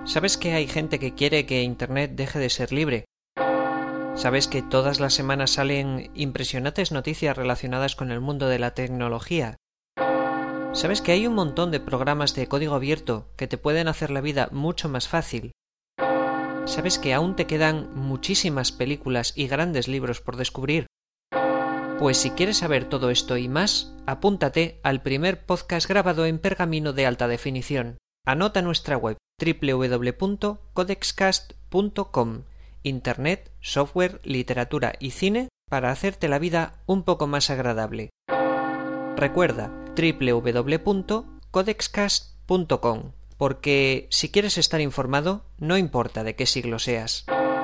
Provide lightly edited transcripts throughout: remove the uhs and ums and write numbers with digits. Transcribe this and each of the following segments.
¿Sabes que hay gente que quiere que Internet deje de ser libre? ¿Sabes que todas las semanas salen impresionantes noticias relacionadas con el mundo de la tecnología? ¿Sabes que hay un montón de programas de código abierto que te pueden hacer la vida mucho más fácil? ¿Sabes que aún te quedan muchísimas películas y grandes libros por descubrir? Pues si quieres saber todo esto y más, apúntate al primer podcast grabado en pergamino de alta definición. Anota nuestra web www.codexcast.com. Internet, software, literatura y cine para hacerte la vida un poco más agradable. Recuerda www.codexcast.com, porque si quieres estar informado, no importa de qué siglo seas.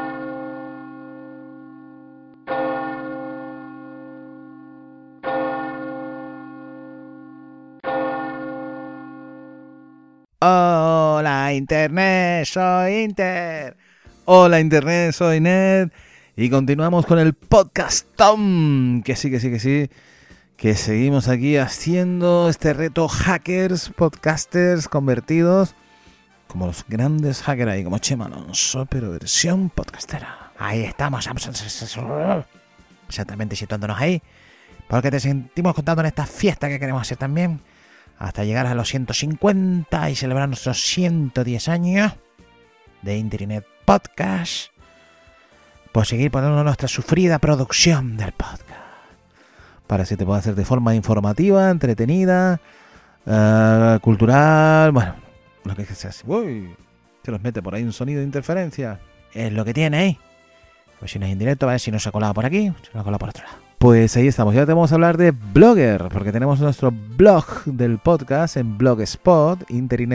Hola Internet, soy Inter. Hola Internet, soy Ned. Y continuamos con el podcast Tom. Que sí. Que seguimos aquí haciendo este reto hackers, podcasters convertidos como los grandes hackers ahí, como Chema Alonso, pero versión podcastera. Ahí estamos, exactamente situándonos ahí, porque te sentimos contando en esta fiesta que queremos hacer también, hasta llegar a los 150 y celebrar nuestros 110 años de Internet Podcast, por seguir poniendo nuestra sufrida producción del podcast, para que te pueda hacer de forma informativa, entretenida, cultural, bueno, lo que se hace. Uy, se nos mete por ahí un sonido de interferencia. Es lo que tiene ahí. Pues si no es indirecto, a ver si nos ha colado por aquí, si nos ha colado por otro lado. Pues ahí estamos, ya te vamos a hablar de Blogger, porque tenemos nuestro blog del podcast en Blogspot,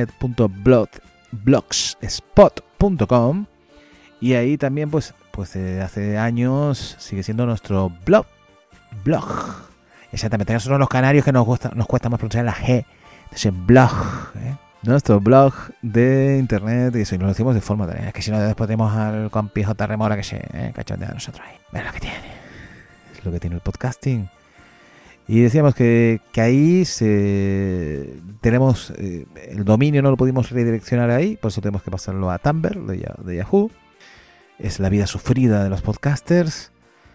internet.blogspot.com, y ahí también pues desde hace años sigue siendo nuestro blog. Exactamente, nosotros los canarios que nos cuesta más pronunciar la G, entonces blog, nuestro blog de internet, y eso, y lo decimos de forma también, es que si no después tenemos al compi J. Remora que se cachondea de nosotros ahí. Es lo que tiene. Es lo que tiene el podcasting. Y decíamos que ahí tenemos el dominio, no lo pudimos redireccionar ahí, por eso tenemos que pasarlo a Tumblr de Yahoo. Es la vida sufrida de los podcasters.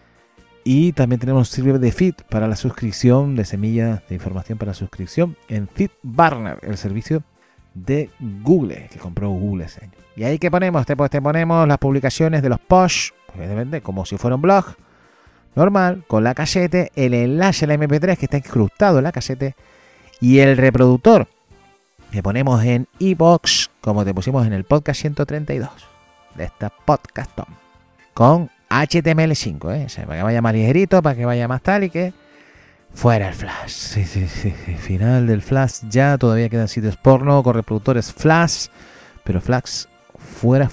Y también tenemos sirve de feed para la suscripción, de semilla de información para la suscripción en FeedBurner, el servicio de Google, que compró Google ese año. Y ahí que ponemos, te ponemos las publicaciones de los posts, evidentemente, como si fuera un blog normal, con la casete, el enlace a la MP3 que está incrustado en la casete y el reproductor que ponemos en iVoox, como te pusimos en el podcast 132 de esta podcast Tom, con HTML5, para que vaya más ligerito, para que vaya más tal y que fuera el Flash. Sí. Final del Flash ya, todavía quedan sitios porno con reproductores Flash, pero Flash fuera.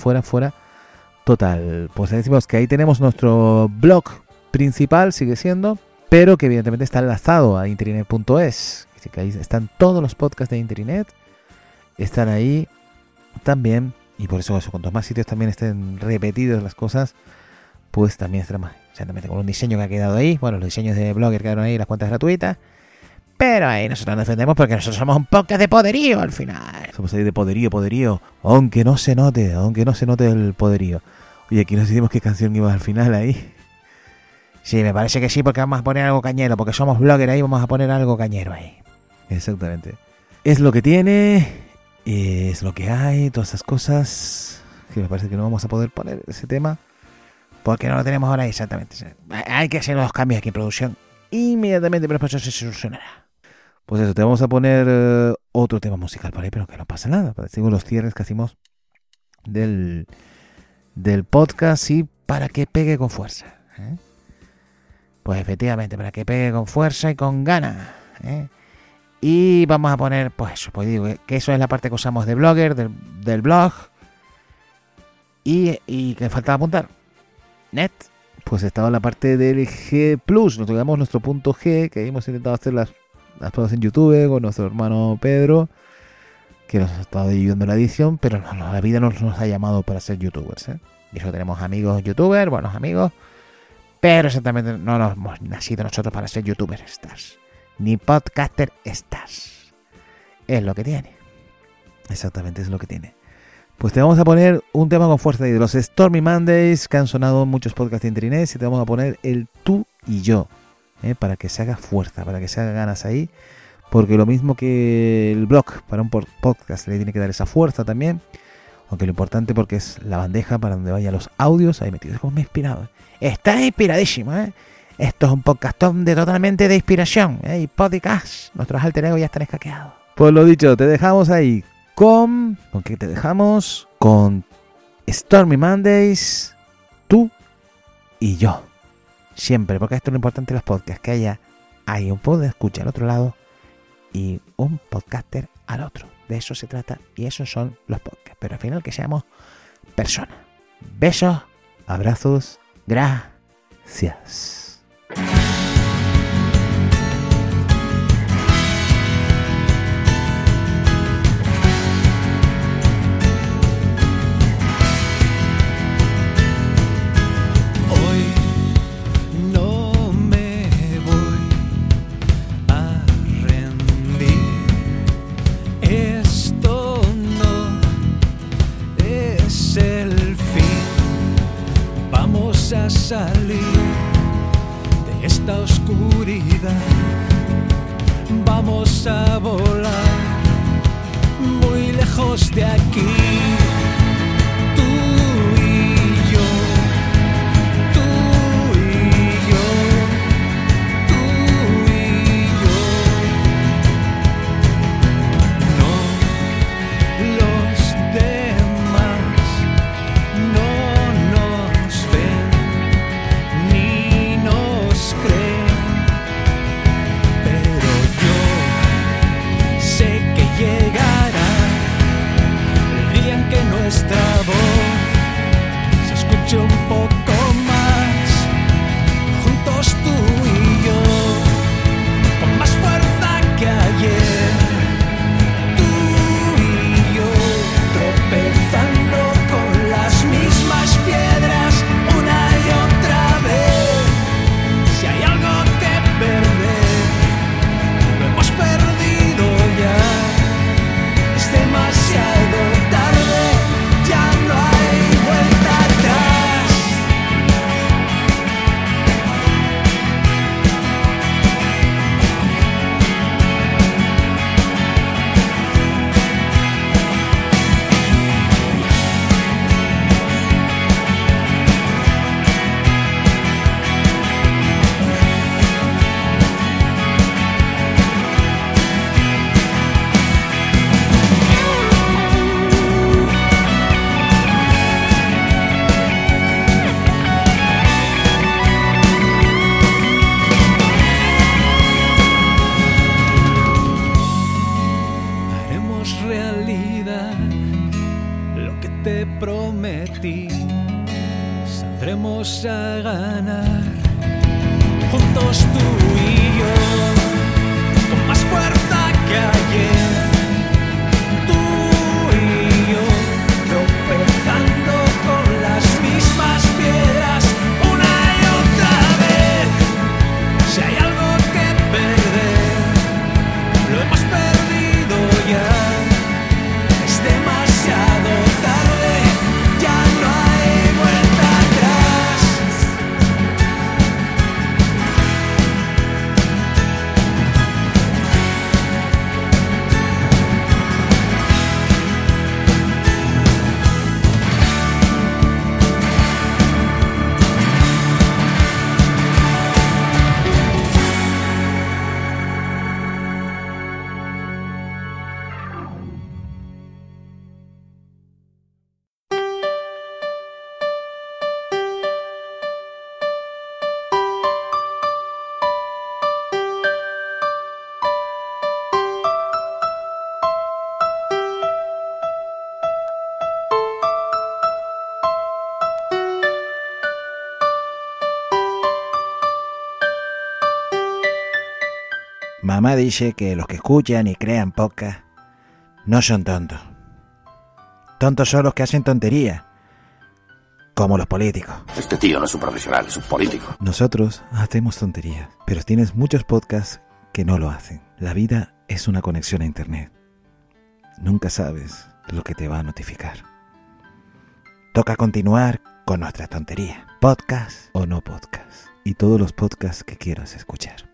Total, pues decimos que ahí tenemos nuestro blog principal, sigue siendo, pero que evidentemente está enlazado a internet.es, que ahí están todos los podcasts de Internet, están ahí también, y por eso cuantos más sitios también estén repetidos las cosas, pues también estará más, exactamente, con un diseño que ha quedado ahí. Bueno, los diseños de Blogger quedaron ahí, las cuentas gratuitas, pero ahí nosotros nos defendemos porque nosotros somos un podcast de poderío al final. Somos ahí de poderío, aunque no se note el poderío. Oye, aquí nos decimos qué canción iba al final ahí. Sí, me parece que sí, porque vamos a poner algo cañero, porque somos Blogger ahí, vamos a poner algo cañero ahí. Exactamente. Es lo que tiene, es lo que hay, todas esas cosas, que me parece que no vamos a poder poner ese tema, porque no lo tenemos ahora exactamente. Hay que hacer los cambios aquí en producción inmediatamente, pero después eso se solucionará. Pues eso, te vamos a poner otro tema musical por ahí, pero que no pasa nada. Decimos los cierres que hacemos del podcast, y para que pegue con fuerza. Pues efectivamente, para que pegue con fuerza y con ganas. Y vamos a poner, pues eso, pues digo, que eso es la parte que usamos de Blogger, del blog. Y que faltaba apuntar. Net, pues estaba la parte del G+, nos tocamos nuestro punto G, que hemos intentado hacer las pruebas en YouTube con nuestro hermano Pedro, que nos ha estado ayudando en la edición, pero no, la vida nos ha llamado para ser youtubers, Y eso tenemos amigos youtubers, buenos amigos, pero exactamente no nos hemos nacido nosotros para ser youtubers stars, ni podcaster stars. Es lo que tiene. Exactamente, es lo que tiene. Pues te vamos a poner un tema con fuerza de los Stormy Mondays, que han sonado en muchos podcasts de Internet, y te vamos a poner el tú y yo, para que se haga fuerza, para que se haga ganas ahí, porque lo mismo que el blog para un podcast le tiene que dar esa fuerza también, aunque lo importante porque es la bandeja para donde vayan los audios, ahí metidos como me he inspirado. Está inspiradísimo, Esto es un podcastón totalmente de inspiración, y podcast, nuestros alter ego ya están hackeados. Pues lo dicho, te dejamos ahí ¿con qué te dejamos? Con Stormy Mondays, tú y yo. Siempre, porque esto es lo importante de los podcasts, que hay un pod de escucha al otro lado y un podcaster al otro. De eso se trata y esos son los podcasts. Pero al final que seamos personas. Besos, abrazos, gracias. Salir de esta oscuridad, vamos a volar muy lejos de aquí. Tú y yo, tú y yo, tú y yo. No, los demás no nos ven. Nuestra voz se escucha un poco más, juntos tú y yo, con más fuerza que ayer. Tú y yo, tropezando con las mismas piedras una y otra vez. Si hay algo que perder, lo hemos perdido ya. Es demasiado tarde. Saldremos a ganar, juntos tú y yo, con más fuerza que ayer. Tú y yo, tropezando con las mismas piedras una y otra vez. Si hay algo que perder, lo hemos perdido ya. Es demasiado tarde, ya no hay vuelta atrás. Mamá dice que los que escuchan y crean podcast no son tontos. Tontos son los que hacen tonterías, como los políticos. Este tío no es un profesional, es un político. Nosotros hacemos tonterías, pero tienes muchos podcasts que no lo hacen. La vida es una conexión a internet. Nunca sabes lo que te va a notificar. toca continuar con nuestra tontería. Podcast o no podcast. Y todos los podcasts que quieras escuchar.